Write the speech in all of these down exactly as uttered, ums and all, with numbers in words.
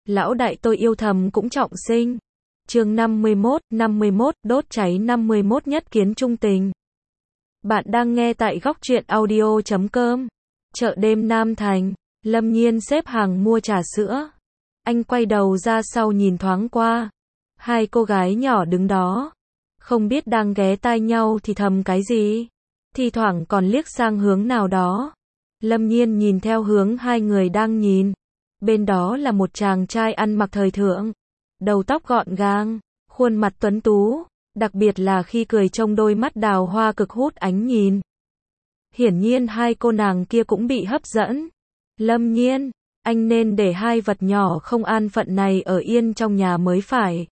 Lão đại tôi yêu thầm cũng trọng sinh. Chương năm mươi mốt, năm mươi mốt, đốt cháy năm mươi mốt nhất kiến trung tình. Bạn đang nghe tại góc truyện audio chấm com. Chợ đêm Nam Thành, Lâm Nhiên xếp hàng mua trà sữa. Anh quay đầu ra sau nhìn thoáng qua. Hai cô gái nhỏ đứng đó. Không biết đang ghé tai nhau thì thầm cái gì. Thi thoảng còn liếc sang hướng nào đó. Lâm Nhiên nhìn theo hướng hai người đang nhìn. Bên đó là một chàng trai ăn mặc thời thượng. Đầu tóc gọn gàng, khuôn mặt tuấn tú, đặc biệt là khi cười trông đôi mắt đào hoa cực hút ánh nhìn. Hiển nhiên hai cô nàng kia cũng bị hấp dẫn. Lâm Nhiên, anh nên để hai vật nhỏ không an phận này ở yên trong nhà mới phải.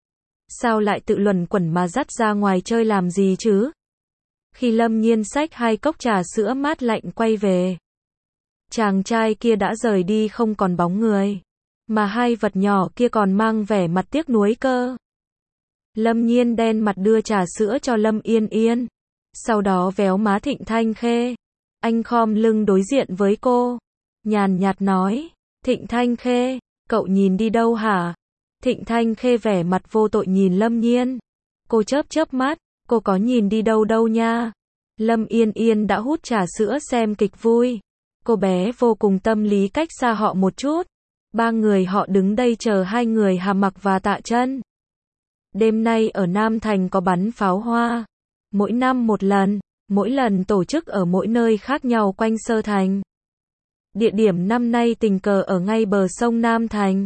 Sao lại tự luẩn quẩn mà dắt ra ngoài chơi làm gì chứ? Khi Lâm Nhiên xách hai cốc trà sữa mát lạnh quay về, chàng trai kia đã rời đi không còn bóng người. Mà hai vật nhỏ kia còn mang vẻ mặt tiếc nuối cơ. Lâm Nhiên đen mặt đưa trà sữa cho Lâm Yên Yên. Sau đó véo má Thịnh Thanh Khê. Anh khom lưng đối diện với cô. Nhàn nhạt nói, Thịnh Thanh Khê, cậu nhìn đi đâu hả? Thịnh Thanh Khê vẻ mặt vô tội nhìn Lâm Nhiên. Cô chớp chớp mắt, cô có nhìn đi đâu đâu nha. Lâm Yên Yên đã hút trà sữa xem kịch vui. Cô bé vô cùng tâm lý cách xa họ một chút. Ba người họ đứng đây chờ hai người Hà Mặc và Tạ Chân. Đêm nay ở Nam Thành có bắn pháo hoa. Mỗi năm một lần, mỗi lần tổ chức ở mỗi nơi khác nhau quanh Sơ Thành. Địa điểm năm nay tình cờ ở ngay bờ sông Nam Thành.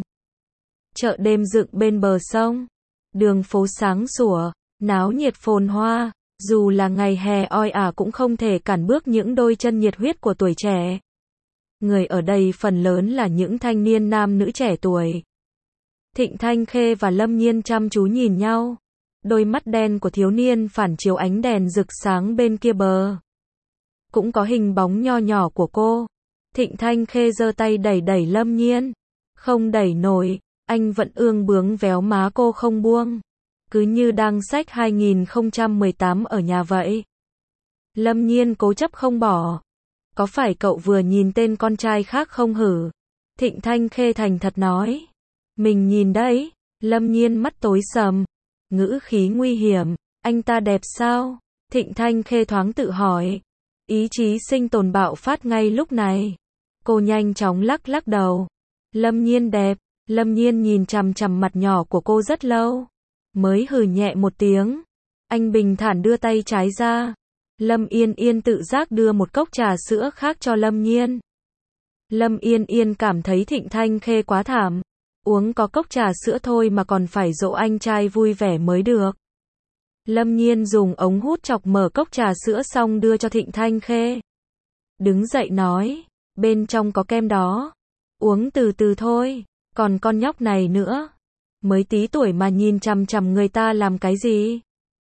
Chợ đêm dựng bên bờ sông. Đường phố sáng sủa, náo nhiệt phồn hoa. Dù là ngày hè oi ả cũng không thể cản bước những đôi chân nhiệt huyết của tuổi trẻ. Người ở đây phần lớn là những thanh niên nam nữ trẻ tuổi. Thịnh Thanh Khê và Lâm Nhiên chăm chú nhìn nhau. Đôi mắt đen của thiếu niên phản chiếu ánh đèn rực sáng bên kia bờ. Cũng có hình bóng nho nhỏ của cô. Thịnh Thanh Khê giơ tay đẩy đẩy Lâm Nhiên. Không đẩy nổi, anh vẫn ương bướng véo má cô không buông. Cứ như đang xách hai không một tám ở nhà vậy. Lâm Nhiên cố chấp không bỏ. Có phải cậu vừa nhìn tên con trai khác không hử? Thịnh Thanh Khê thành thật nói. Mình nhìn đấy. Lâm Nhiên mắt tối sầm. Ngữ khí nguy hiểm. Anh ta đẹp sao? Thịnh Thanh Khê thoáng tự hỏi. Ý chí sinh tồn bạo phát ngay lúc này. Cô nhanh chóng lắc lắc đầu. Lâm Nhiên đẹp. Lâm Nhiên nhìn chằm chằm mặt nhỏ của cô rất lâu. Mới hừ nhẹ một tiếng. Anh bình thản đưa tay trái ra. Lâm Yên Yên tự giác đưa một cốc trà sữa khác cho Lâm Nhiên. Lâm Yên Yên cảm thấy Thịnh Thanh Khê quá thảm. Uống có cốc trà sữa thôi mà còn phải dỗ anh trai vui vẻ mới được. Lâm Nhiên dùng ống hút chọc mở cốc trà sữa xong đưa cho Thịnh Thanh Khê. Đứng dậy nói, bên trong có kem đó. Uống từ từ thôi, còn con nhóc này nữa. Mới tí tuổi mà nhìn chằm chằm người ta làm cái gì?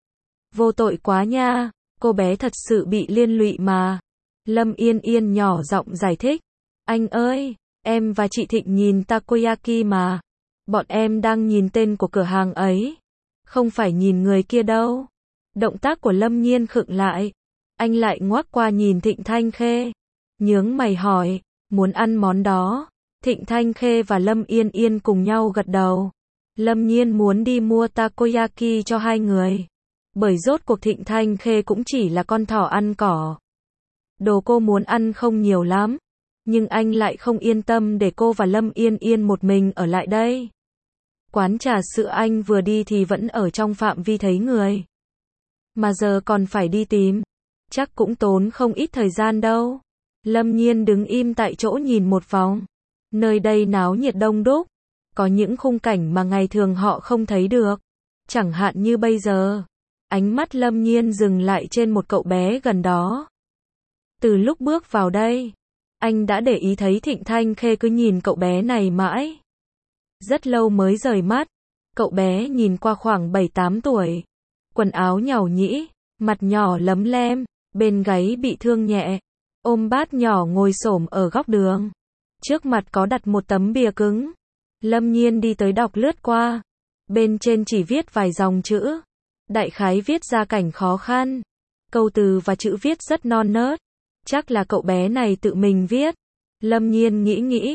Vô tội quá nha. Cô bé thật sự bị liên lụy mà. Lâm Yên Yên nhỏ giọng giải thích. Anh ơi, em và chị Thịnh nhìn takoyaki mà. Bọn em đang nhìn tên của cửa hàng ấy. Không phải nhìn người kia đâu. Động tác của Lâm Nhiên khựng lại. Anh lại ngoác qua nhìn Thịnh Thanh Khê. Nhướng mày hỏi, muốn ăn món đó. Thịnh Thanh Khê và Lâm Yên Yên cùng nhau gật đầu. Lâm Nhiên muốn đi mua takoyaki cho hai người. Bởi rốt cuộc Thịnh Thanh Khê cũng chỉ là con thỏ ăn cỏ. Đồ cô muốn ăn không nhiều lắm. Nhưng anh lại không yên tâm để cô và Lâm Yên Yên một mình ở lại đây. Quán trà sữa anh vừa đi thì vẫn ở trong phạm vi thấy người. Mà giờ còn phải đi tìm. Chắc cũng tốn không ít thời gian đâu. Lâm Nhiên đứng im tại chỗ nhìn một vòng. Nơi đây náo nhiệt đông đúc. Có những khung cảnh mà ngày thường họ không thấy được. Chẳng hạn như bây giờ. Ánh mắt Lâm Nhiên dừng lại trên một cậu bé gần đó. Từ lúc bước vào đây, anh đã để ý thấy Thịnh Thanh Khê cứ nhìn cậu bé này mãi. Rất lâu mới rời mắt. Cậu bé nhìn qua khoảng bảy tám tuổi. Quần áo nhàu nhĩ, mặt nhỏ lấm lem, bên gáy bị thương nhẹ. Ôm bát nhỏ ngồi xổm ở góc đường. Trước mặt có đặt một tấm bìa cứng. Lâm Nhiên đi tới đọc lướt qua. Bên trên chỉ viết vài dòng chữ. Đại khái viết ra cảnh khó khăn. Câu từ và chữ viết rất non nớt. Chắc là cậu bé này tự mình viết. Lâm Nhiên nghĩ nghĩ.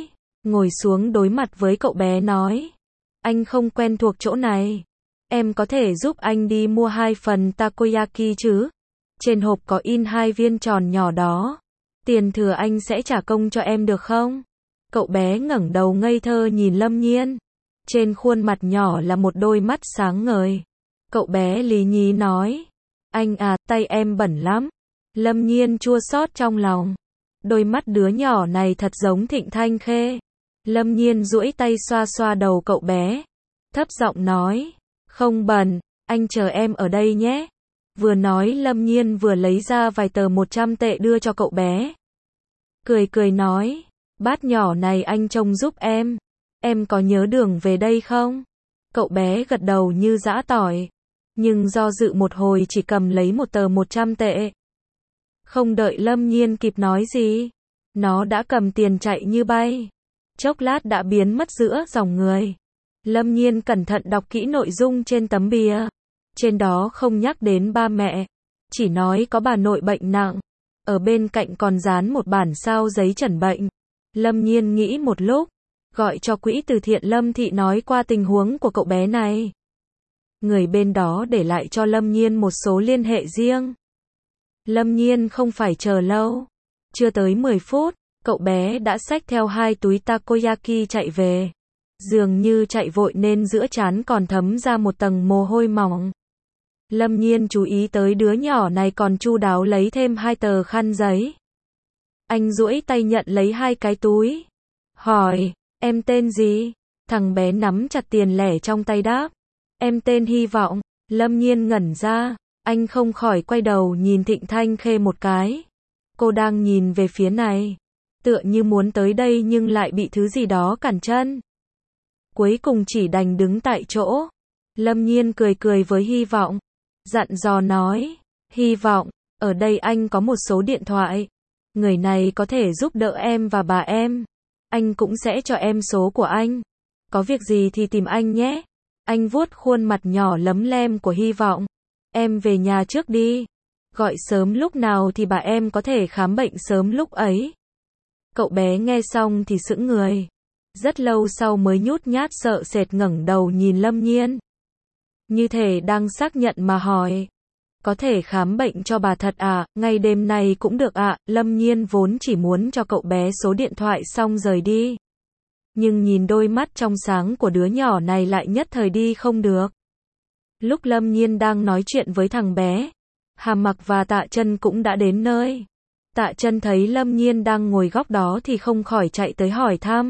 ngồi xuống đối mặt với cậu bé nói. Anh không quen thuộc chỗ này. Em có thể giúp anh đi mua hai phần takoyaki chứ? Trên hộp có in hai viên tròn nhỏ đó. Tiền thừa anh sẽ trả công cho em được không? Cậu bé ngẩng đầu ngây thơ nhìn Lâm Nhiên. Trên khuôn mặt nhỏ là một đôi mắt sáng ngời. Cậu bé lý nhí nói. Anh à, tay em bẩn lắm. Lâm Nhiên chua xót trong lòng. Đôi mắt đứa nhỏ này thật giống Thịnh Thanh Khê. Lâm Nhiên duỗi tay xoa xoa đầu cậu bé. Thấp giọng nói. Không bẩn, anh chờ em ở đây nhé. Vừa nói Lâm Nhiên vừa lấy ra vài tờ một trăm tệ đưa cho cậu bé. Cười cười nói. Bát nhỏ này anh trông giúp em. Em có nhớ đường về đây không? Cậu bé gật đầu như giã tỏi. Nhưng do dự một hồi chỉ cầm lấy một tờ một trăm tệ. Không đợi Lâm Nhiên kịp nói gì. Nó đã cầm tiền chạy như bay. Chốc lát đã biến mất giữa dòng người. Lâm Nhiên cẩn thận đọc kỹ nội dung trên tấm bìa. Trên đó không nhắc đến ba mẹ. Chỉ nói có bà nội bệnh nặng. Ở bên cạnh còn dán một bản sao giấy chẩn bệnh. Lâm Nhiên nghĩ một lúc. Gọi cho quỹ từ thiện Lâm Thị nói qua tình huống của cậu bé này. Người bên đó để lại cho Lâm Nhiên một số liên hệ riêng. Lâm Nhiên không phải chờ lâu. Chưa tới mười phút, cậu bé đã xách theo hai túi takoyaki chạy về. Dường như chạy vội nên giữa trán còn thấm ra một tầng mồ hôi mỏng. Lâm Nhiên chú ý tới đứa nhỏ này còn chu đáo lấy thêm hai tờ khăn giấy. Anh duỗi tay nhận lấy hai cái túi. Hỏi, em tên gì? Thằng bé nắm chặt tiền lẻ trong tay đáp. Em tên Hy Vọng. Lâm Nhiên ngẩn ra. Anh không khỏi quay đầu nhìn Thịnh Thanh Khê một cái. Cô đang nhìn về phía này. Tựa như muốn tới đây nhưng lại bị thứ gì đó cản chân. Cuối cùng chỉ đành đứng tại chỗ. Lâm Nhiên cười cười với Hy Vọng. Dặn dò nói. Hy Vọng, ở đây anh có một số điện thoại. Người này có thể giúp đỡ em và bà em. Anh cũng sẽ cho em số của anh. Có việc gì thì tìm anh nhé. Anh vuốt khuôn mặt nhỏ lấm lem của Hy Vọng. Em về nhà trước đi. Gọi sớm lúc nào thì bà em có thể khám bệnh sớm lúc ấy. Cậu bé nghe xong thì sững người. Rất lâu sau mới nhút nhát sợ sệt ngẩng đầu nhìn Lâm Nhiên. Như thể đang xác nhận mà hỏi. Có thể khám bệnh cho bà thật à, ngay đêm nay cũng được ạ. À. Lâm Nhiên vốn chỉ muốn cho cậu bé số điện thoại xong rời đi. Nhưng nhìn đôi mắt trong sáng của đứa nhỏ này lại nhất thời đi không được. Lúc Lâm Nhiên đang nói chuyện với thằng bé, Hà Mặc và Tạ Chân cũng đã đến nơi. Tạ Chân thấy Lâm Nhiên đang ngồi góc đó thì không khỏi chạy tới hỏi thăm.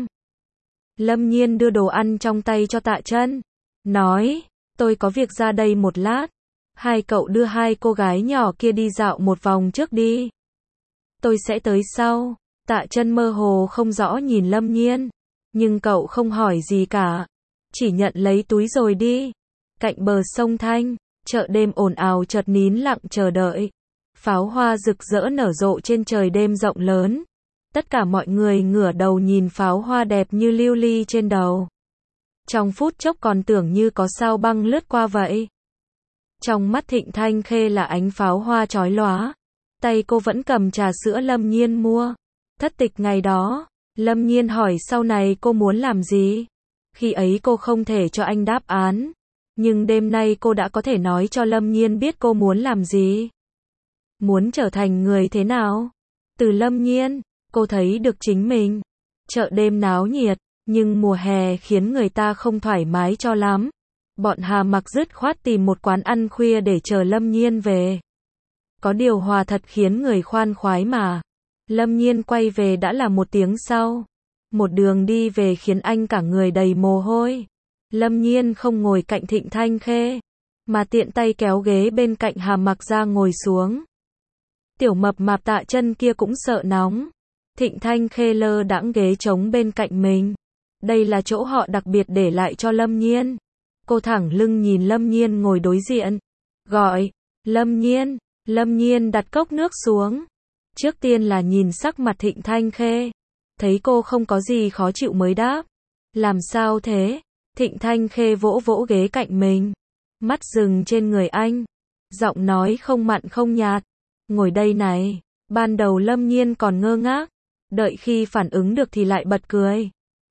Lâm Nhiên đưa đồ ăn trong tay cho Tạ Chân, nói, tôi có việc ra đây một lát. Hai cậu đưa hai cô gái nhỏ kia đi dạo một vòng trước đi. Tôi sẽ tới sau. Tạ Chân mơ hồ không rõ nhìn Lâm Nhiên. Nhưng cậu không hỏi gì cả. Chỉ nhận lấy túi rồi đi. Cạnh bờ sông Thanh, chợ đêm ồn ào chợt nín lặng chờ đợi. Pháo hoa rực rỡ nở rộ trên trời đêm rộng lớn. Tất cả mọi người ngửa đầu nhìn pháo hoa đẹp như lưu ly trên đầu. Trong phút chốc còn tưởng như có sao băng lướt qua vậy. Trong mắt Thịnh Thanh Khê là ánh pháo hoa chói lóa. Tay cô vẫn cầm trà sữa Lâm Nhiên mua. Thất tịch ngày đó, Lâm Nhiên hỏi sau này cô muốn làm gì. Khi ấy cô không thể cho anh đáp án. Nhưng đêm nay cô đã có thể nói cho Lâm Nhiên biết cô muốn làm gì. Muốn trở thành người thế nào? Từ Lâm Nhiên, cô thấy được chính mình. Chợ đêm náo nhiệt, nhưng mùa hè khiến người ta không thoải mái cho lắm. Bọn Hà Mặc dứt khoát tìm một quán ăn khuya để chờ Lâm Nhiên về. Có điều hòa thật khiến người khoan khoái mà. Lâm Nhiên quay về đã là một tiếng sau. Một đường đi về khiến anh cả người đầy mồ hôi. Lâm Nhiên không ngồi cạnh Thịnh Thanh Khê, mà tiện tay kéo ghế bên cạnh Hà Mặc ra ngồi xuống. Tiểu mập mạp Tạ Chân kia cũng sợ nóng. Thịnh Thanh Khê lơ đãng ghế trống bên cạnh mình. Đây là chỗ họ đặc biệt để lại cho Lâm Nhiên. Cô thẳng lưng nhìn Lâm Nhiên ngồi đối diện. Gọi, Lâm Nhiên. Lâm Nhiên đặt cốc nước xuống. Trước tiên là nhìn sắc mặt Thịnh Thanh Khê. Thấy cô không có gì khó chịu mới đáp. Làm sao thế? Thịnh Thanh Khê vỗ vỗ ghế cạnh mình. Mắt dừng trên người anh. Giọng nói không mặn không nhạt. Ngồi đây này. Ban đầu Lâm Nhiên còn ngơ ngác. Đợi khi phản ứng được thì lại bật cười.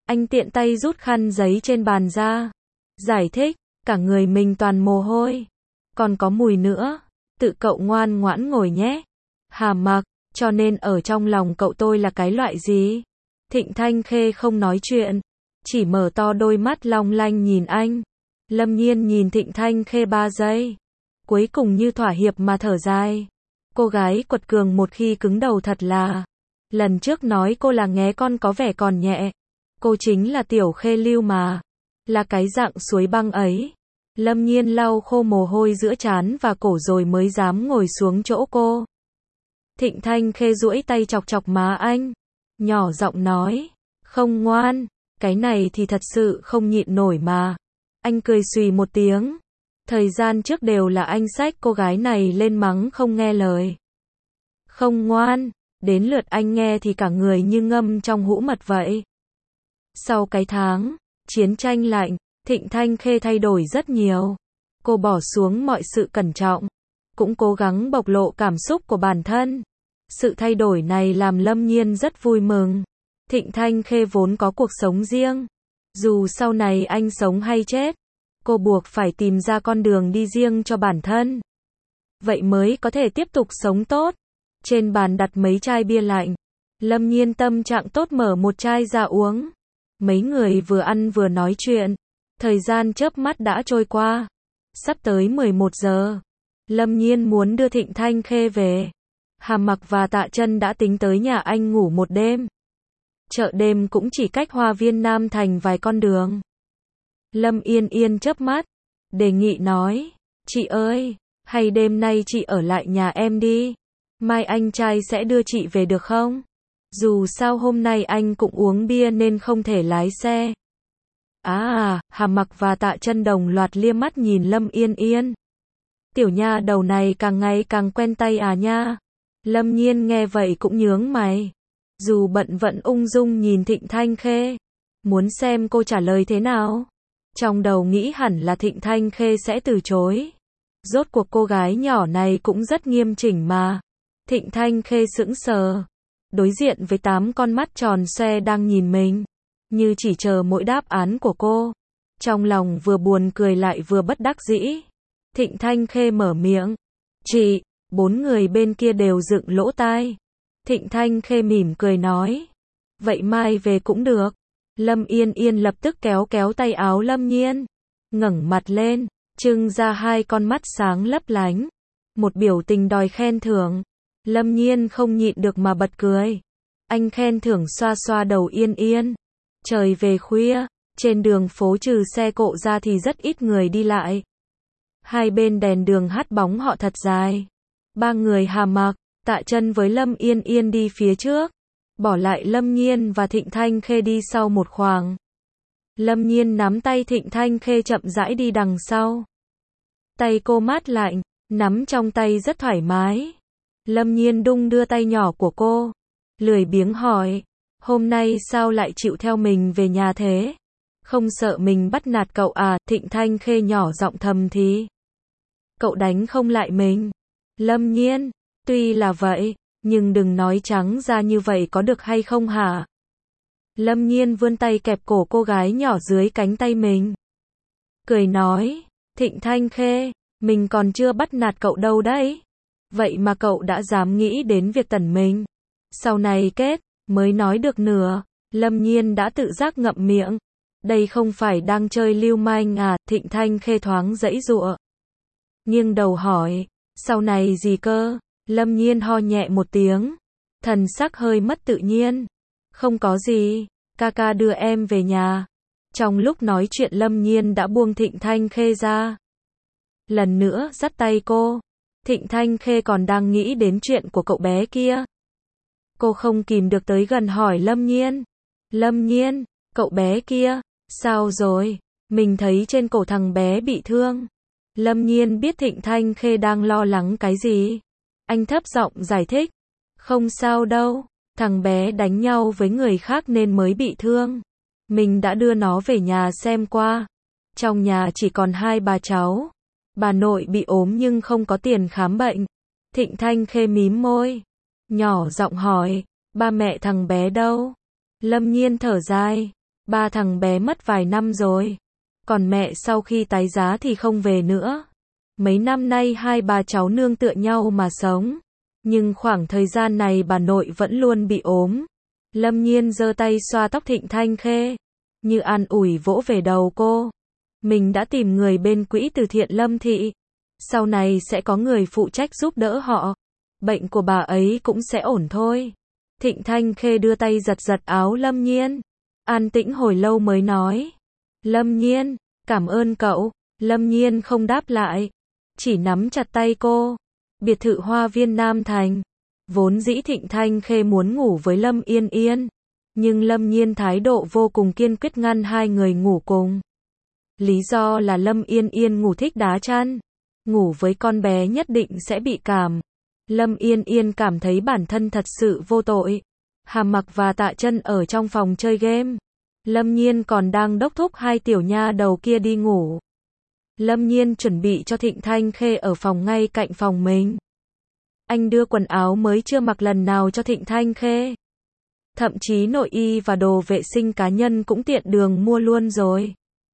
Anh tiện tay rút khăn giấy trên bàn ra. Giải thích, cả người mình toàn mồ hôi. Còn có mùi nữa. Tự cậu ngoan ngoãn ngồi nhé. Hà Mặc, cho nên ở trong lòng cậu tôi là cái loại gì? Thịnh Thanh Khê không nói chuyện. Chỉ mở to đôi mắt long lanh nhìn anh. Lâm Nhiên nhìn Thịnh Thanh Khê ba giây. Cuối cùng như thỏa hiệp mà thở dài. Cô gái quật cường một khi cứng đầu thật là. Lần trước nói cô là nghé con có vẻ còn nhẹ. Cô chính là Tiểu Khê Lưu mà. Là cái dạng suối băng ấy. Lâm Nhiên lau khô mồ hôi giữa trán và cổ rồi mới dám ngồi xuống chỗ cô. Thịnh Thanh Khê duỗi tay chọc chọc má anh. Nhỏ giọng nói. Không ngoan. Cái này thì thật sự không nhịn nổi mà. Anh cười xùy một tiếng. Thời gian trước đều là anh xách cô gái này lên mắng không nghe lời. Không ngoan. Đến lượt anh nghe thì cả người như ngâm trong hũ mật vậy. Sau cái tháng chiến tranh lạnh, Thịnh Thanh Khê thay đổi rất nhiều. Cô bỏ xuống mọi sự cẩn trọng, cũng cố gắng bộc lộ cảm xúc của bản thân. Sự thay đổi này làm Lâm Nhiên rất vui mừng. Thịnh Thanh Khê vốn có cuộc sống riêng. Dù sau này anh sống hay chết, cô buộc phải tìm ra con đường đi riêng cho bản thân. Vậy mới có thể tiếp tục sống tốt. Trên bàn đặt mấy chai bia lạnh. Lâm Nhiên tâm trạng tốt mở một chai ra uống. Mấy người vừa ăn vừa nói chuyện. Thời gian chớp mắt đã trôi qua. Sắp tới mười một giờ. Lâm Nhiên muốn đưa Thịnh Thanh Khê về. Hà Mặc và Tạ Chân đã tính tới nhà anh ngủ một đêm. Chợ đêm cũng chỉ cách Hoa Viên Nam Thành vài con đường. Lâm Yên Yên chớp mắt. Đề nghị nói. Chị ơi, hay đêm nay chị ở lại nhà em đi. Mai anh trai sẽ đưa chị về được không? Dù sao hôm nay anh cũng uống bia nên không thể lái xe. À à, Hà Mặc và Tạ Chân đồng loạt lia mắt nhìn Lâm Yên Yên. Tiểu nha đầu này càng ngày càng quen tay à nha. Lâm Nhiên nghe vậy cũng nhướng mày. Dù bận vẫn ung dung nhìn Thịnh Thanh Khê. Muốn xem cô trả lời thế nào. Trong đầu nghĩ hẳn là Thịnh Thanh Khê sẽ từ chối. Rốt cuộc cô gái nhỏ này cũng rất nghiêm chỉnh mà. Thịnh Thanh Khê sững sờ. Đối diện với tám con mắt tròn xoe đang nhìn mình. Như chỉ chờ mỗi đáp án của cô. Trong lòng vừa buồn cười lại vừa bất đắc dĩ. Thịnh Thanh Khê mở miệng. Chị, bốn người bên kia đều dựng lỗ tai. Thịnh Thanh Khê mỉm cười nói. Vậy mai về cũng được. Lâm Yên Yên lập tức kéo kéo tay áo Lâm Nhiên. Ngẩng mặt lên, trưng ra hai con mắt sáng lấp lánh. Một biểu tình đòi khen thưởng. Lâm Nhiên không nhịn được mà bật cười. Anh khen thưởng xoa xoa đầu Yên Yên. Trời về khuya, trên đường phố trừ xe cộ ra thì rất ít người đi lại. Hai bên đèn đường hắt bóng họ thật dài. Ba người Hà Mặc, Tạ Chân với Lâm Yên Yên đi phía trước. Bỏ lại Lâm Nhiên và Thịnh Thanh Khê đi sau một khoảng. Lâm Nhiên nắm tay Thịnh Thanh Khê chậm rãi đi đằng sau. Tay cô mát lạnh, nắm trong tay rất thoải mái. Lâm Nhiên đung đưa tay nhỏ của cô. Lười biếng hỏi. Hôm nay sao lại chịu theo mình về nhà thế? Không sợ mình bắt nạt cậu à? Thịnh Thanh Khê nhỏ giọng thầm thì. Cậu đánh không lại mình. Lâm Nhiên. Tuy là vậy, nhưng đừng nói trắng ra như vậy có được hay không hả? Lâm Nhiên vươn tay kẹp cổ cô gái nhỏ dưới cánh tay mình. Cười nói. Thịnh Thanh Khê, mình còn chưa bắt nạt cậu đâu đấy. Vậy mà cậu đã dám nghĩ đến việc tẩn mình. Sau này kết, mới nói được nửa. Lâm Nhiên đã tự giác ngậm miệng. Đây không phải đang chơi lưu manh à? Thịnh Thanh Khê thoáng giãy giụa. Nghiêng đầu hỏi. Sau này gì cơ? Lâm Nhiên ho nhẹ một tiếng. Thần sắc hơi mất tự nhiên. Không có gì. Ca ca đưa em về nhà. Trong lúc nói chuyện Lâm Nhiên đã buông Thịnh Thanh Khê ra. Lần nữa dắt tay cô. Thịnh Thanh Khê còn đang nghĩ đến chuyện của cậu bé kia. Cô không kìm được tới gần hỏi Lâm Nhiên. Lâm Nhiên, cậu bé kia, sao rồi? Mình thấy trên cổ thằng bé bị thương. Lâm Nhiên biết Thịnh Thanh Khê đang lo lắng cái gì. Anh thấp giọng giải thích. Không sao đâu, thằng bé đánh nhau với người khác nên mới bị thương. Mình đã đưa nó về nhà xem qua. Trong nhà chỉ còn hai bà cháu. Bà nội bị ốm nhưng không có tiền khám bệnh. Thịnh Thanh Khê mím môi. Nhỏ giọng hỏi, ba mẹ thằng bé đâu? Lâm Nhiên thở dài. Ba thằng bé mất vài năm rồi. Còn mẹ sau khi tái giá thì không về nữa. Mấy năm nay hai bà cháu nương tựa nhau mà sống. Nhưng khoảng thời gian này bà nội vẫn luôn bị ốm. Lâm Nhiên giơ tay xoa tóc Thịnh Thanh Khê, như an ủi vỗ về đầu cô. Mình đã tìm người bên quỹ từ thiện Lâm Thị. Sau này sẽ có người phụ trách giúp đỡ họ. Bệnh của bà ấy cũng sẽ ổn thôi. Thịnh Thanh Khê đưa tay giật giật áo Lâm Nhiên. An tĩnh hồi lâu mới nói. Lâm Nhiên, cảm ơn cậu. Lâm Nhiên không đáp lại, chỉ nắm chặt tay cô. Biệt thự Hoa Viên Nam Thành. Vốn dĩ Thịnh Thanh Khê muốn ngủ với Lâm Yên Yên. Nhưng Lâm Nhiên thái độ vô cùng kiên quyết ngăn hai người ngủ cùng. Lý do là Lâm Yên Yên ngủ thích đá chăn. Ngủ với con bé nhất định sẽ bị cảm. Lâm Yên Yên cảm thấy bản thân thật sự vô tội. Hàm Mặc và Tạ Chân ở trong phòng chơi game. Lâm Nhiên còn đang đốc thúc hai tiểu nha đầu kia đi ngủ. Lâm Nhiên chuẩn bị cho Thịnh Thanh Khê ở phòng ngay cạnh phòng mình. Anh đưa quần áo mới chưa mặc lần nào cho Thịnh Thanh Khê. Thậm chí nội y và đồ vệ sinh cá nhân cũng tiện đường mua luôn rồi.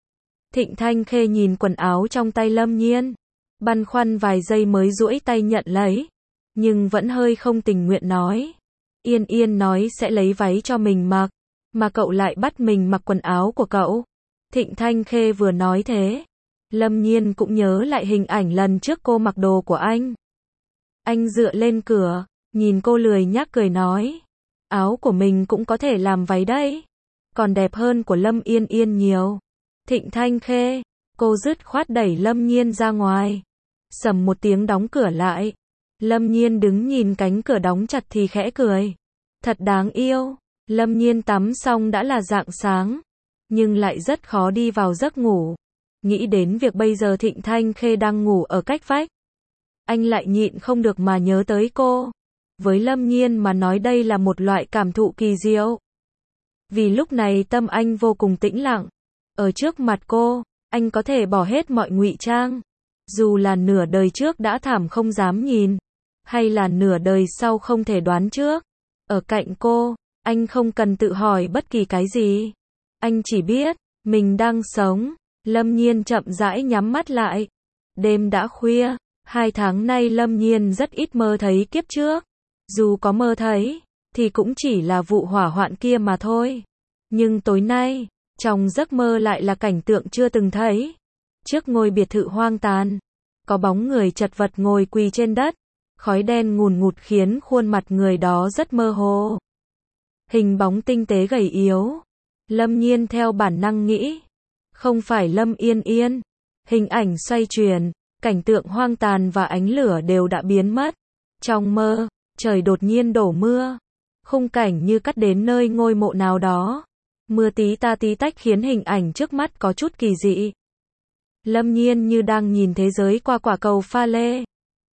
Thịnh Thanh Khê nhìn quần áo trong tay Lâm Nhiên, băn khoăn vài giây mới duỗi tay nhận lấy, nhưng vẫn hơi không tình nguyện nói. Yên Yên nói sẽ lấy váy cho mình mặc, mà cậu lại bắt mình mặc quần áo của cậu. Thịnh Thanh Khê vừa nói thế, Lâm Nhiên cũng nhớ lại hình ảnh lần trước cô mặc đồ của anh. Anh dựa lên cửa, nhìn cô lười nhác cười nói. Áo của mình cũng có thể làm váy đấy. Còn đẹp hơn của Lâm Yên Yên nhiều. Thịnh Thanh Khê, cô dứt khoát đẩy Lâm Nhiên ra ngoài. Sầm một tiếng đóng cửa lại. Lâm Nhiên đứng nhìn cánh cửa đóng chặt thì khẽ cười. Thật đáng yêu. Lâm Nhiên tắm xong đã là rạng sáng. Nhưng lại rất khó đi vào giấc ngủ. Nghĩ đến việc bây giờ Thịnh Thanh Khê đang ngủ ở cách vách. Anh lại nhịn không được mà nhớ tới cô. Với Lâm Nhiên mà nói đây là một loại cảm thụ kỳ diệu. Vì lúc này tâm anh vô cùng tĩnh lặng. Ở trước mặt cô, anh có thể bỏ hết mọi ngụy trang. Dù là nửa đời trước đã thảm không dám nhìn, hay là nửa đời sau không thể đoán trước. Ở cạnh cô, anh không cần tự hỏi bất kỳ cái gì. Anh chỉ biết, mình đang sống. Lâm Nhiên chậm rãi nhắm mắt lại. Đêm đã khuya, hai tháng nay Lâm Nhiên rất ít mơ thấy kiếp trước. Dù có mơ thấy, thì cũng chỉ là vụ hỏa hoạn kia mà thôi. Nhưng tối nay, trong giấc mơ lại là cảnh tượng chưa từng thấy. Trước ngôi biệt thự hoang tàn, có bóng người chật vật ngồi quỳ trên đất. Khói đen ngùn ngụt khiến khuôn mặt người đó rất mơ hồ. Hình bóng tinh tế gầy yếu. Lâm Nhiên theo bản năng nghĩ, không phải Lâm Yên Yên. Hình ảnh xoay chuyển, cảnh tượng hoang tàn và ánh lửa đều đã biến mất. Trong mơ, trời đột nhiên đổ mưa. Khung cảnh như cắt đến nơi ngôi mộ nào đó. Mưa tí ta tí tách khiến hình ảnh trước mắt có chút kỳ dị. Lâm Nhiên như đang nhìn thế giới qua quả cầu pha lê.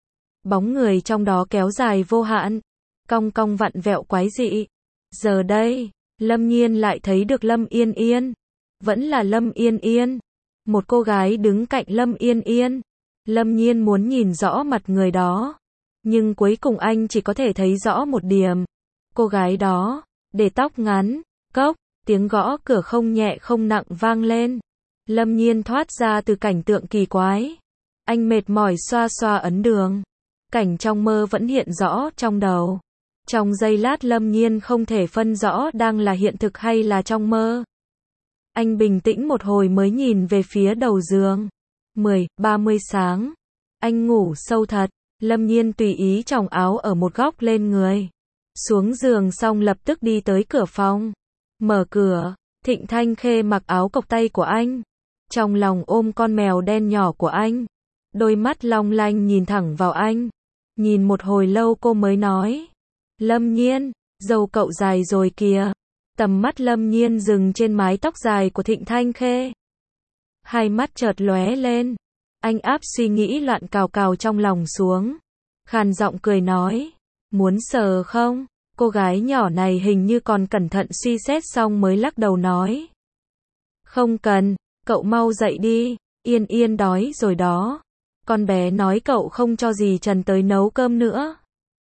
Bóng người trong đó kéo dài vô hạn, cong cong vặn vẹo quái dị. Giờ đây, Lâm Nhiên lại thấy được Lâm Yên Yên. Vẫn là Lâm Yên Yên. Một cô gái đứng cạnh Lâm Yên Yên. Lâm Nhiên muốn nhìn rõ mặt người đó. Nhưng cuối cùng anh chỉ có thể thấy rõ một điểm. Cô gái đó, để tóc ngắn, cốc, tiếng gõ cửa không nhẹ không nặng vang lên. Lâm Nhiên thoát ra từ cảnh tượng kỳ quái. Anh mệt mỏi xoa xoa ấn đường. Cảnh trong mơ vẫn hiện rõ trong đầu. Trong giây lát Lâm Nhiên không thể phân rõ đang là hiện thực hay là trong mơ. Anh bình tĩnh một hồi mới nhìn về phía đầu giường. mười, ba mươi sáng. Anh ngủ sâu thật. Lâm Nhiên tùy ý chồng áo ở một góc lên người. Xuống giường xong lập tức đi tới cửa phòng. Mở cửa, Thịnh Thanh Khê mặc áo cộc tay của anh. Trong lòng ôm con mèo đen nhỏ của anh. Đôi mắt long lanh nhìn thẳng vào anh. Nhìn một hồi lâu cô mới nói. Lâm Nhiên, râu cậu dài rồi kìa. Tầm mắt Lâm Nhiên dừng trên mái tóc dài của Thịnh Thanh Khê. Hai mắt chợt lóe lên. Anh áp suy nghĩ loạn cào cào trong lòng xuống. Khàn giọng cười nói. Muốn sờ không? Cô gái nhỏ này hình như còn cẩn thận suy xét xong mới lắc đầu nói. Không cần, cậu mau dậy đi. Yên Yên đói rồi đó. Con bé nói cậu không cho dì Trần tới nấu cơm nữa.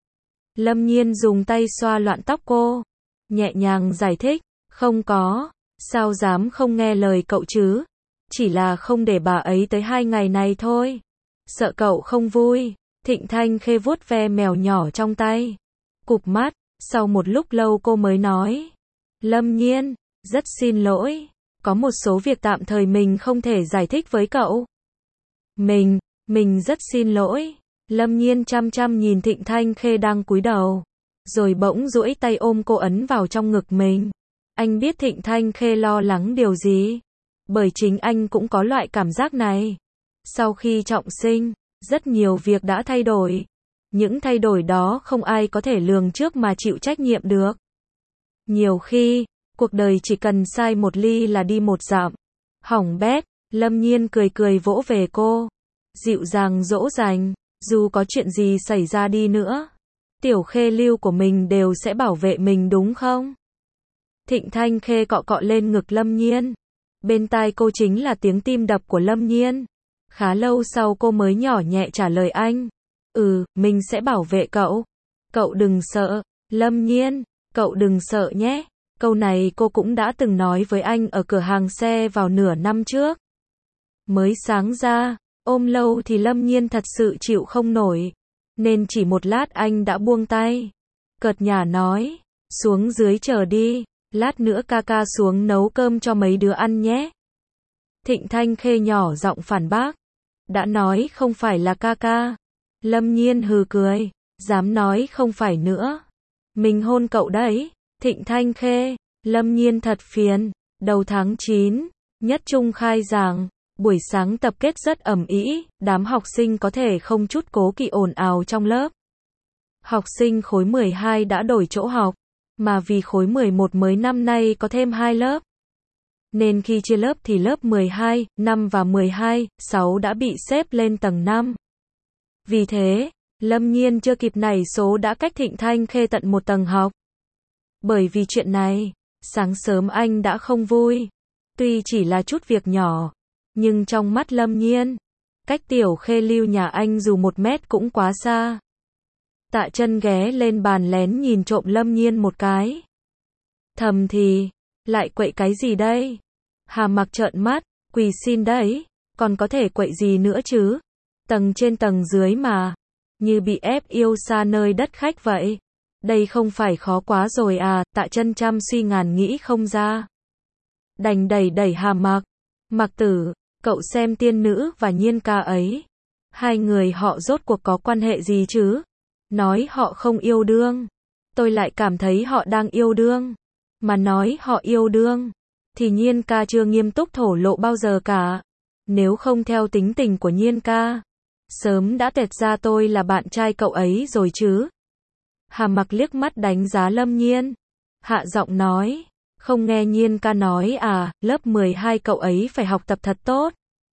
Lâm Nhiên dùng tay xoa loạn tóc cô. Nhẹ nhàng giải thích. Không có. Sao dám không nghe lời cậu chứ? Chỉ là không để bà ấy tới hai ngày này thôi. Sợ cậu không vui. Thịnh Thanh Khê vuốt ve mèo nhỏ trong tay. Cụp mắt, sau một lúc lâu cô mới nói. Lâm Nhiên, rất xin lỗi. Có một số việc tạm thời mình không thể giải thích với cậu. Mình, mình rất xin lỗi. Lâm Nhiên chăm chăm nhìn Thịnh Thanh Khê đang cúi đầu. Rồi bỗng duỗi tay ôm cô ấn vào trong ngực mình. Anh biết Thịnh Thanh Khê lo lắng điều gì. Bởi chính anh cũng có loại cảm giác này. Sau khi trọng sinh, rất nhiều việc đã thay đổi. Những thay đổi đó không ai có thể lường trước mà chịu trách nhiệm được. Nhiều khi, cuộc đời chỉ cần sai một ly là đi một dặm. Hỏng bét, Lâm Nhiên cười cười vỗ về cô. Dịu dàng dỗ dành, dù có chuyện gì xảy ra đi nữa. Tiểu Khê Lưu của mình đều sẽ bảo vệ mình đúng không? Thịnh Thanh Khê cọ cọ lên ngực Lâm Nhiên. Bên tai cô chính là tiếng tim đập của Lâm Nhiên. Khá lâu sau cô mới nhỏ nhẹ trả lời anh. Ừ, mình sẽ bảo vệ cậu. Cậu đừng sợ. Lâm Nhiên, cậu đừng sợ nhé. Câu này cô cũng đã từng nói với anh ở cửa hàng xe vào nửa năm trước. Mới sáng ra, ôm lâu thì Lâm Nhiên thật sự chịu không nổi. Nên chỉ một lát anh đã buông tay. Cợt nhả nói. Xuống dưới chờ đi. Lát nữa ca ca xuống nấu cơm cho mấy đứa ăn nhé. Thịnh Thanh Khê nhỏ giọng phản bác. Đã nói không phải là ca ca. Lâm Nhiên hừ cười. Dám nói không phải nữa. Mình hôn cậu đấy. Thịnh Thanh Khê. Lâm Nhiên thật phiền. Đầu tháng chín, nhất trung khai giảng. Buổi sáng tập kết rất ầm ĩ, đám học sinh có thể không chút cố kỵ ồn ào trong lớp. Học sinh khối mười hai đã đổi chỗ học, mà vì khối mười một mới năm nay có thêm hai lớp. Nên khi chia lớp thì lớp mười hai, năm và mười hai, sáu đã bị xếp lên tầng năm. Vì thế, Lâm Nhiên chưa kịp nảy số đã cách Thịnh Thanh Khê tận một tầng học. Bởi vì chuyện này, sáng sớm anh đã không vui. Tuy chỉ là chút việc nhỏ, nhưng trong mắt Lâm Nhiên, cách Tiểu Khê Lưu nhà anh dù một mét cũng quá xa. Tạ Chân ghé lên bàn lén nhìn trộm Lâm Nhiên một cái. Thầm thì, lại quậy cái gì đây? Hà Mặc trợn mắt, quỳ xin đấy, còn có thể quậy gì nữa chứ? Tầng trên tầng dưới mà, như bị ép yêu xa nơi đất khách vậy. Đây không phải khó quá rồi à? Tạ Chân chăm suy ngàn nghĩ không ra. Đành đẩy đẩy Hà Mặc. Mặc tử, cậu xem tiên nữ và Nhiên ca ấy. Hai người họ rốt cuộc có quan hệ gì chứ? Nói họ không yêu đương. Tôi lại cảm thấy họ đang yêu đương. Mà nói họ yêu đương, thì Nhiên ca chưa nghiêm túc thổ lộ bao giờ cả. Nếu không theo tính tình của Nhiên ca, sớm đã tẹt ra tôi là bạn trai cậu ấy rồi chứ. Hà Mặc liếc mắt đánh giá Lâm Nhiên. Hạ giọng nói. Không nghe Nhiên ca nói à, lớp mười hai cậu ấy phải học tập thật tốt.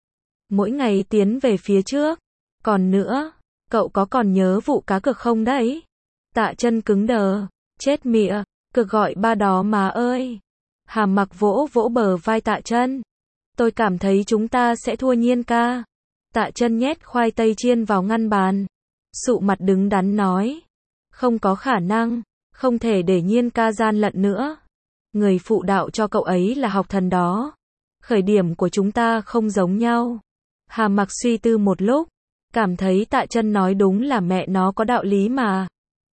Mỗi ngày tiến về phía trước. Còn nữa, cậu có còn nhớ vụ cá cược không đấy? Tạ Chân cứng đờ. Chết mịa, cực gọi ba đó má ơi. Hà Mặc vỗ vỗ bờ vai Tạ Chân. Tôi cảm thấy chúng ta sẽ thua Nhiên ca. Tạ Chân nhét khoai tây chiên vào ngăn bàn. Sụ mặt đứng đắn nói. Không có khả năng, không thể để Nhiên ca gian lận nữa. Người phụ đạo cho cậu ấy là học thần đó. Khởi điểm của chúng ta không giống nhau. Hà Mặc suy tư một lúc, cảm thấy Tạ Chân nói đúng là mẹ nó có đạo lý mà.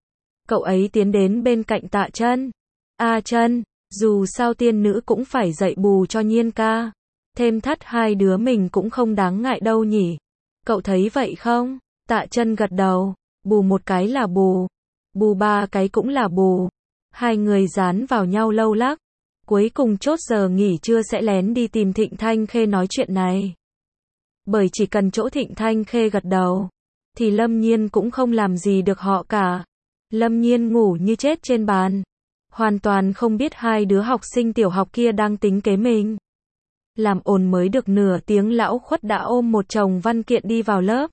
Cậu ấy tiến đến bên cạnh Tạ Chân. A Chân, dù sao tiên nữ cũng phải dạy bù cho Nhiên ca. Thêm thắt hai đứa mình cũng không đáng ngại đâu nhỉ. Cậu thấy vậy không? Tạ Chân gật đầu. Bù một cái là bù. Bù ba cái cũng là bù. Hai người dán vào nhau lâu lắc. Cuối cùng chốt giờ nghỉ trưa sẽ lén đi tìm Thịnh Thanh Khê nói chuyện này. Bởi chỉ cần chỗ Thịnh Thanh Khê gật đầu, thì Lâm Nhiên cũng không làm gì được họ cả. Lâm Nhiên ngủ như chết trên bàn. Hoàn toàn không biết hai đứa học sinh tiểu học kia đang tính kế mình. Làm ồn mới được nửa tiếng lão Khuất đã ôm một chồng văn kiện đi vào lớp.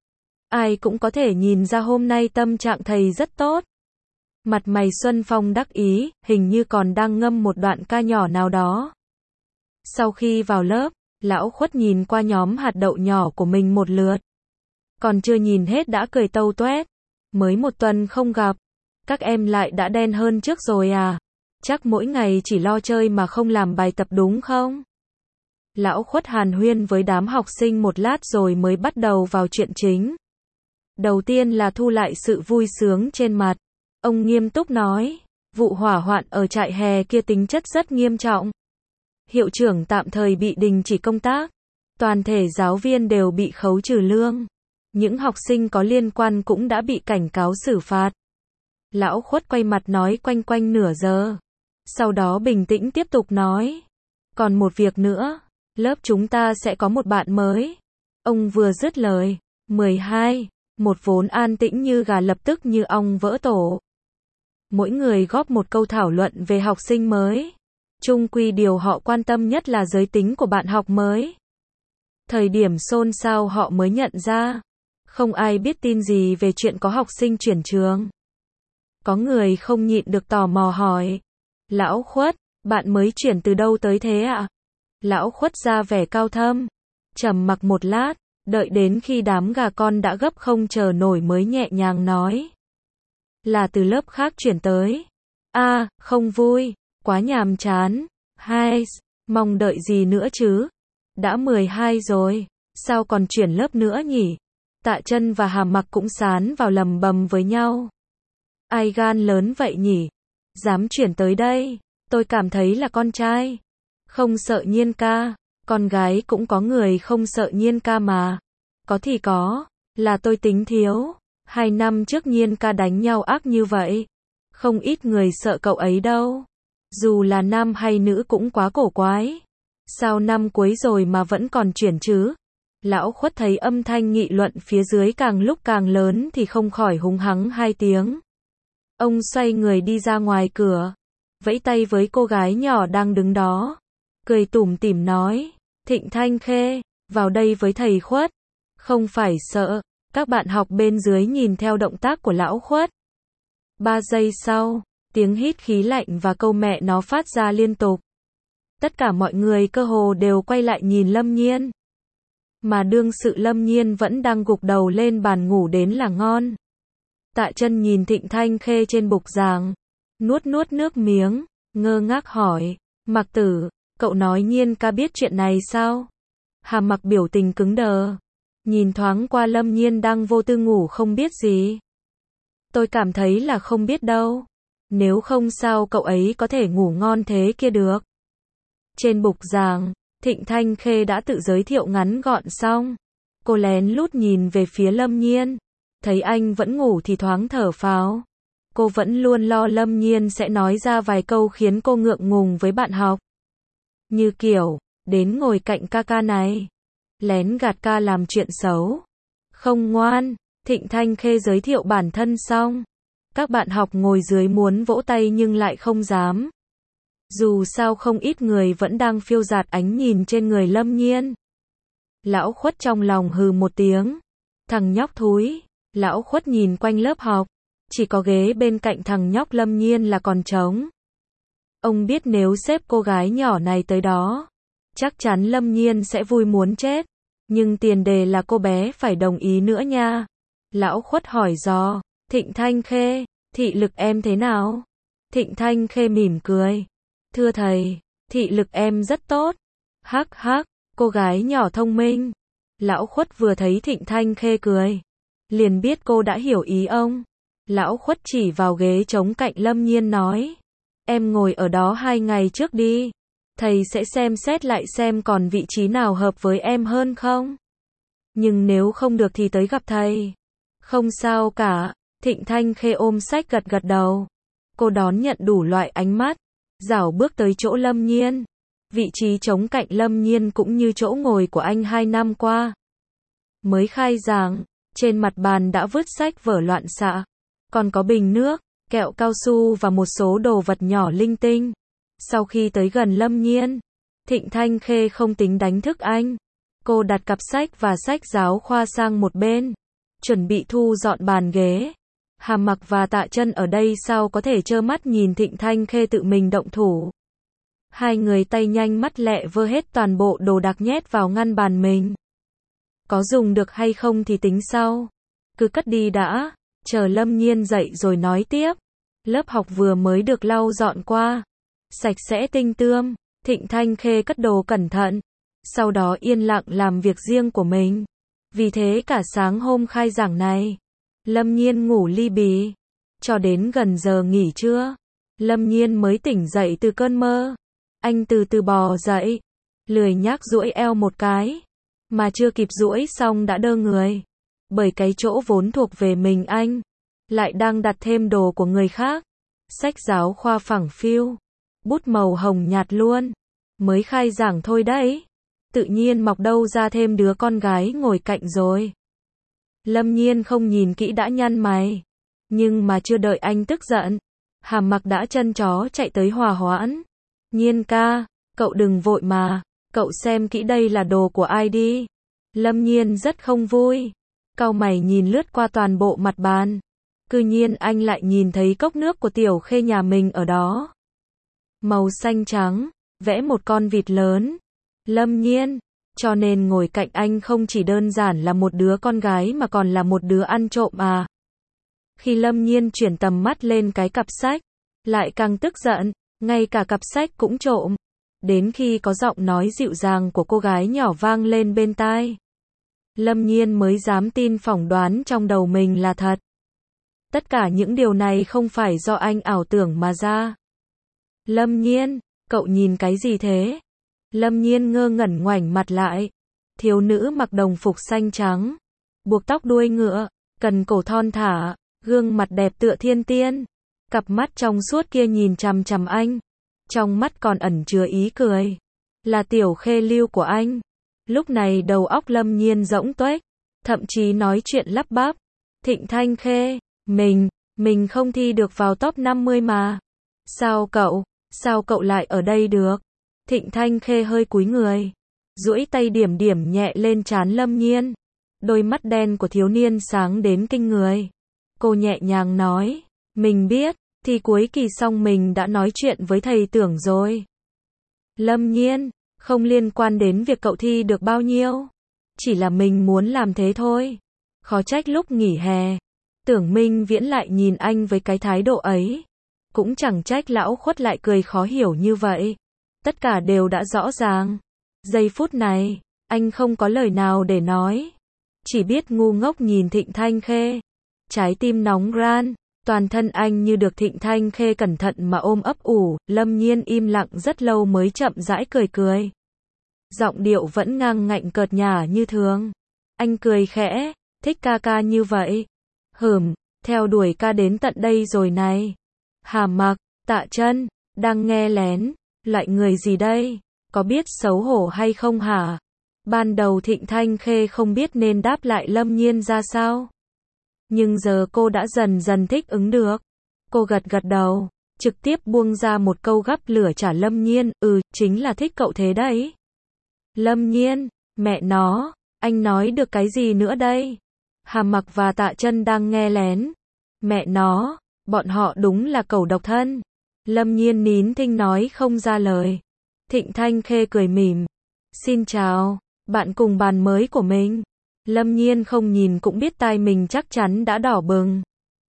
Ai cũng có thể nhìn ra hôm nay tâm trạng thầy rất tốt. Mặt mày Xuân Phong đắc ý, hình như còn đang ngâm một đoạn ca nhỏ nào đó. Sau khi vào lớp, lão Khuất nhìn qua nhóm hạt đậu nhỏ của mình một lượt. Còn chưa nhìn hết đã cười tâu toét. Mới một tuần không gặp, các em lại đã đen hơn trước rồi à? Chắc mỗi ngày chỉ lo chơi mà không làm bài tập đúng không? Lão Khuất hàn huyên với đám học sinh một lát rồi mới bắt đầu vào chuyện chính. Đầu tiên là thu lại sự vui sướng trên mặt. Ông nghiêm túc nói, vụ hỏa hoạn ở trại hè kia tính chất rất nghiêm trọng. Hiệu trưởng tạm thời bị đình chỉ công tác. Toàn thể giáo viên đều bị khấu trừ lương. Những học sinh có liên quan cũng đã bị cảnh cáo xử phạt. Lão Khuất quay mặt nói quanh quanh nửa giờ. Sau đó bình tĩnh tiếp tục nói. Còn một việc nữa, lớp chúng ta sẽ có một bạn mới. Ông vừa dứt lời. mười hai. Một vốn an tĩnh như gà lập tức như ong vỡ tổ. Mỗi người góp một câu thảo luận về học sinh mới. Chung quy điều họ quan tâm nhất là giới tính của bạn học mới. Thời điểm xôn xao họ mới nhận ra. Không ai biết tin gì về chuyện có học sinh chuyển trường. Có người không nhịn được tò mò hỏi. Lão Khuất, bạn mới chuyển từ đâu tới thế ạ? Lão Khuất ra vẻ cao thâm. Trầm mặc một lát, đợi đến khi đám gà con đã gấp không chờ nổi mới nhẹ nhàng nói. Là từ lớp khác chuyển tới. A, không vui, quá nhàm chán. Hai, mong đợi gì nữa chứ? Đã mười hai rồi, sao còn chuyển lớp nữa nhỉ? Tạ Chân và Hà Mặc cũng sán vào lầm bầm với nhau. Ai gan lớn vậy nhỉ? Dám chuyển tới đây, tôi cảm thấy là con trai. Không sợ Nhiên ca, con gái cũng có người không sợ Nhiên ca mà. Có thì có, là tôi tính thiếu. Hai năm trước Nhiên ca đánh nhau ác như vậy. Không ít người sợ cậu ấy đâu. Dù là nam hay nữ cũng quá cổ quái. Sao năm cuối rồi mà vẫn còn chuyển chứ? Lão Khuất thấy âm thanh nghị luận phía dưới càng lúc càng lớn thì không khỏi húng hắng hai tiếng. Ông xoay người đi ra ngoài cửa, vẫy tay với cô gái nhỏ đang đứng đó. Cười tủm tỉm nói, Thịnh Thanh Khê, vào đây với thầy Khuất. Không phải sợ, các bạn học bên dưới nhìn theo động tác của Lão Khuất. Ba giây sau, tiếng hít khí lạnh và câu mẹ nó phát ra liên tục. Tất cả mọi người cơ hồ đều quay lại nhìn Lâm Nhiên. Mà đương sự Lâm Nhiên vẫn đang gục đầu lên bàn ngủ đến là ngon. Tạ Chân nhìn Thịnh Thanh Khê trên bục giảng, nuốt nuốt nước miếng, ngơ ngác hỏi, Mặc Tử, cậu nói Nhiên ca biết chuyện này sao? Hà Mặc biểu tình cứng đờ, nhìn thoáng qua Lâm Nhiên đang vô tư ngủ không biết gì. Tôi cảm thấy là không biết đâu, nếu không sao cậu ấy có thể ngủ ngon thế kia được. Trên bục giảng, Thịnh Thanh Khê đã tự giới thiệu ngắn gọn xong. Cô lén lút nhìn về phía Lâm Nhiên. Thấy anh vẫn ngủ thì thoáng thở phào. Cô vẫn luôn lo Lâm Nhiên sẽ nói ra vài câu khiến cô ngượng ngùng với bạn học. Như kiểu, đến ngồi cạnh ca ca này. Lén gạt ca làm chuyện xấu. Không ngoan, Thịnh Thanh Khê giới thiệu bản thân xong. Các bạn học ngồi dưới muốn vỗ tay nhưng lại không dám. Dù sao không ít người vẫn đang phiêu dạt ánh nhìn trên người Lâm Nhiên. Lão Khuất trong lòng hừ một tiếng. Thằng nhóc thúi. Lão Khuất nhìn quanh lớp học. Chỉ có ghế bên cạnh thằng nhóc Lâm Nhiên là còn trống. Ông biết nếu xếp cô gái nhỏ này tới đó, chắc chắn Lâm Nhiên sẽ vui muốn chết. Nhưng tiền đề là cô bé phải đồng ý nữa nha. Lão Khuất hỏi dò, Thịnh Thanh Khê, thị lực em thế nào? Thịnh Thanh Khê mỉm cười. Thưa thầy, thị lực em rất tốt. Hắc hắc, cô gái nhỏ thông minh. Lão Khuất vừa thấy Thịnh Thanh Khê cười, liền biết cô đã hiểu ý ông. Lão Khuất chỉ vào ghế trống cạnh Lâm Nhiên nói, em ngồi ở đó hai ngày trước đi. Thầy sẽ xem xét lại xem còn vị trí nào hợp với em hơn không. Nhưng nếu không được thì tới gặp thầy. Không sao cả, Thịnh Thanh Khê ôm sách gật gật đầu. Cô đón nhận đủ loại ánh mắt, dảo bước tới chỗ Lâm Nhiên. Vị trí trống cạnh Lâm Nhiên cũng như chỗ ngồi của anh hai năm qua. Mới khai giảng, trên mặt bàn đã vứt sách vở loạn xạ. Còn có bình nước, kẹo cao su và một số đồ vật nhỏ linh tinh. Sau khi tới gần Lâm Nhiên, Thịnh Thanh Khê không tính đánh thức anh. Cô đặt cặp sách và sách giáo khoa sang một bên, chuẩn bị thu dọn bàn ghế. Hà Mặc và Tạ Chân ở đây sao có thể trơ mắt nhìn Thịnh Thanh Khê tự mình động thủ. Hai người tay nhanh mắt lẹ vơ hết toàn bộ đồ đạc nhét vào ngăn bàn mình. Có dùng được hay không thì tính sau. Cứ cất đi đã, chờ Lâm Nhiên dậy rồi nói tiếp. Lớp học vừa mới được lau dọn qua, sạch sẽ tinh tươm. Thịnh Thanh Khê cất đồ cẩn thận, sau đó yên lặng làm việc riêng của mình. Vì thế cả sáng hôm khai giảng này, Lâm Nhiên ngủ li bì. Cho đến gần giờ nghỉ trưa, Lâm Nhiên mới tỉnh dậy từ cơn mơ. Anh từ từ bò dậy, lười nhác duỗi eo một cái, mà chưa kịp duỗi xong đã đơ người. Bởi cái chỗ vốn thuộc về mình anh, lại đang đặt thêm đồ của người khác. Sách giáo khoa phẳng phiu, bút màu hồng nhạt luôn. Mới khai giảng thôi đấy, tự nhiên mọc đâu ra thêm đứa con gái ngồi cạnh rồi. Lâm Nhiên không nhìn kỹ đã nhăn mày. Nhưng mà chưa đợi anh tức giận, Hàm Mặc đã chân chó chạy tới hòa hoãn. Nhiên ca, cậu đừng vội mà, cậu xem kỹ đây là đồ của ai đi. Lâm Nhiên rất không vui, cau mày nhìn lướt qua toàn bộ mặt bàn. Cư nhiên anh lại nhìn thấy cốc nước của Tiểu Khê nhà mình ở đó. Màu xanh trắng, vẽ một con vịt lớn. Lâm Nhiên, cho nên ngồi cạnh anh không chỉ đơn giản là một đứa con gái mà còn là một đứa ăn trộm à. Khi Lâm Nhiên chuyển tầm mắt lên cái cặp sách, lại càng tức giận, ngay cả cặp sách cũng trộm. Đến khi có giọng nói dịu dàng của cô gái nhỏ vang lên bên tai, Lâm Nhiên mới dám tin phỏng đoán trong đầu mình là thật. Tất cả những điều này không phải do anh ảo tưởng mà ra. Lâm Nhiên, cậu nhìn cái gì thế? Lâm Nhiên ngơ ngẩn ngoảnh mặt lại. Thiếu nữ mặc đồng phục xanh trắng, buộc tóc đuôi ngựa, cần cổ thon thả, gương mặt đẹp tựa thiên tiên. Cặp mắt trong suốt kia nhìn chằm chằm anh. Trong mắt còn ẩn chứa ý cười. Là Tiểu Khê lưu của anh. Lúc này đầu óc Lâm Nhiên rỗng tuếch, thậm chí nói chuyện lắp bắp. Thịnh Thanh Khê, mình, mình không thi được vào top năm mươi mà. Sao cậu, sao cậu lại ở đây được? Thịnh Thanh Khê hơi cúi người, duỗi tay điểm điểm nhẹ lên trán Lâm Nhiên. Đôi mắt đen của thiếu niên sáng đến kinh người. Cô nhẹ nhàng nói, mình biết, thi cuối kỳ xong mình đã nói chuyện với thầy Tưởng rồi. Lâm Nhiên, không liên quan đến việc cậu thi được bao nhiêu. Chỉ là mình muốn làm thế thôi. Khó trách lúc nghỉ hè, Tưởng Minh Viễn lại nhìn anh với cái thái độ ấy. Cũng chẳng trách lão khuất lại cười khó hiểu như vậy. Tất cả đều đã rõ ràng. Giây phút này, anh không có lời nào để nói. Chỉ biết ngu ngốc nhìn Thịnh Thanh Khê. Trái tim nóng ran, toàn thân anh như được Thịnh Thanh Khê cẩn thận mà ôm ấp ủ. Lâm Nhiên im lặng rất lâu mới chậm rãi cười cười. Giọng điệu vẫn ngang ngạnh cợt nhả như thường. Anh cười khẽ, thích ca ca như vậy. Hửm, theo đuổi ca đến tận đây rồi này. Hàm Mặc, Tạ Chân, đang nghe lén. Loại người gì đây? Có biết xấu hổ hay không hả? Ban đầu Thịnh Thanh Khê không biết nên đáp lại Lâm Nhiên ra sao. Nhưng giờ cô đã dần dần thích ứng được. Cô gật gật đầu, trực tiếp buông ra một câu gắp lửa trả Lâm Nhiên, ừ, chính là thích cậu thế đấy. Lâm Nhiên, mẹ nó, anh nói được cái gì nữa đây? Hàm Mặc và Tạ Chân đang nghe lén. Mẹ nó, bọn họ đúng là cẩu độc thân. Lâm Nhiên nín thinh nói không ra lời. Thịnh Thanh Khê cười mỉm. Xin chào, bạn cùng bàn mới của mình. Lâm Nhiên không nhìn cũng biết tai mình chắc chắn đã đỏ bừng.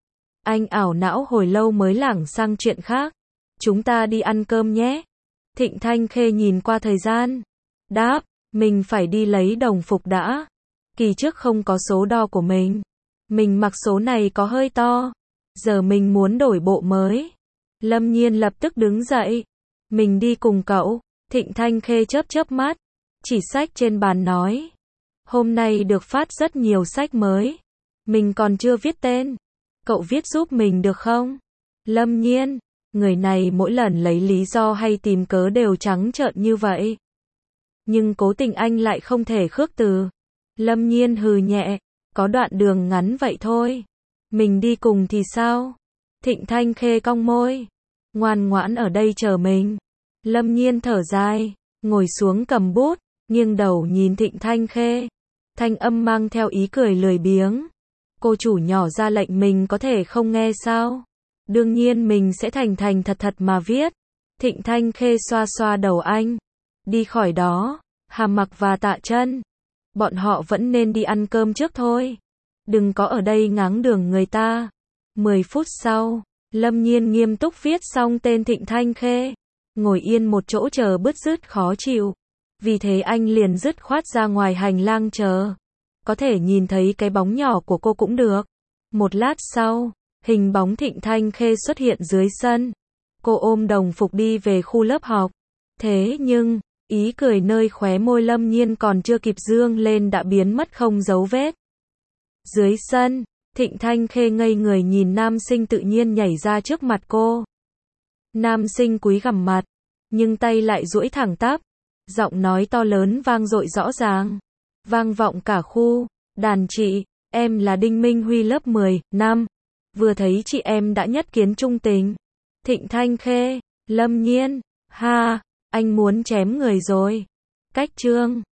Anh ảo não hồi lâu mới lảng sang chuyện khác. Chúng ta đi ăn cơm nhé. Thịnh Thanh Khê nhìn qua thời gian. Đáp, mình phải đi lấy đồng phục đã. Kỳ trước không có số đo của mình. Mình mặc số này có hơi to. Giờ mình muốn đổi bộ mới. Lâm Nhiên lập tức đứng dậy. Mình đi cùng cậu. Thịnh Thanh Khê chớp chớp mắt. Chỉ sách trên bàn nói. Hôm nay được phát rất nhiều sách mới. Mình còn chưa viết tên. Cậu viết giúp mình được không? Lâm Nhiên. Người này mỗi lần lấy lý do hay tìm cớ đều trắng trợn như vậy. Nhưng cố tình anh lại không thể khước từ. Lâm Nhiên hừ nhẹ. Có đoạn đường ngắn vậy thôi. Mình đi cùng thì sao? Thịnh Thanh Khê cong môi. Ngoan ngoãn ở đây chờ mình. Lâm Nhiên thở dài. Ngồi xuống cầm bút. Nghiêng đầu nhìn Thịnh Thanh Khê. Thanh âm mang theo ý cười lười biếng. Cô chủ nhỏ ra lệnh mình có thể không nghe sao? Đương nhiên mình sẽ thành thành thật thật mà viết. Thịnh Thanh Khê xoa xoa đầu anh. Đi khỏi đó. Hàm Mặc và Tạ Chân. Bọn họ vẫn nên đi ăn cơm trước thôi. Đừng có ở đây ngáng đường người ta. Mười phút sau, Lâm Nhiên nghiêm túc viết xong tên Thịnh Thanh Khê. ngồi yên một chỗ chờ bứt rứt khó chịu. Vì thế anh liền dứt khoát ra ngoài hành lang chờ. Có thể nhìn thấy cái bóng nhỏ của cô cũng được. Một lát sau, hình bóng Thịnh Thanh Khê xuất hiện dưới sân. Cô ôm đồng phục đi về khu lớp học. Thế nhưng, ý cười nơi khóe môi Lâm Nhiên còn chưa kịp dương lên đã biến mất không dấu vết. Dưới sân, Thịnh Thanh Khê ngây người nhìn nam sinh tự nhiên nhảy ra trước mặt cô. Nam sinh cúi gằm mặt, nhưng tay lại duỗi thẳng tắp. Giọng nói to lớn vang dội rõ ràng. Vang vọng cả khu. Đàn chị, em là Đinh Minh Huy lớp mười, năm. Vừa thấy chị em đã nhất kiến trung tình. Thịnh Thanh Khê, Lâm Nhiên, ha, anh muốn chém người rồi. Cách chương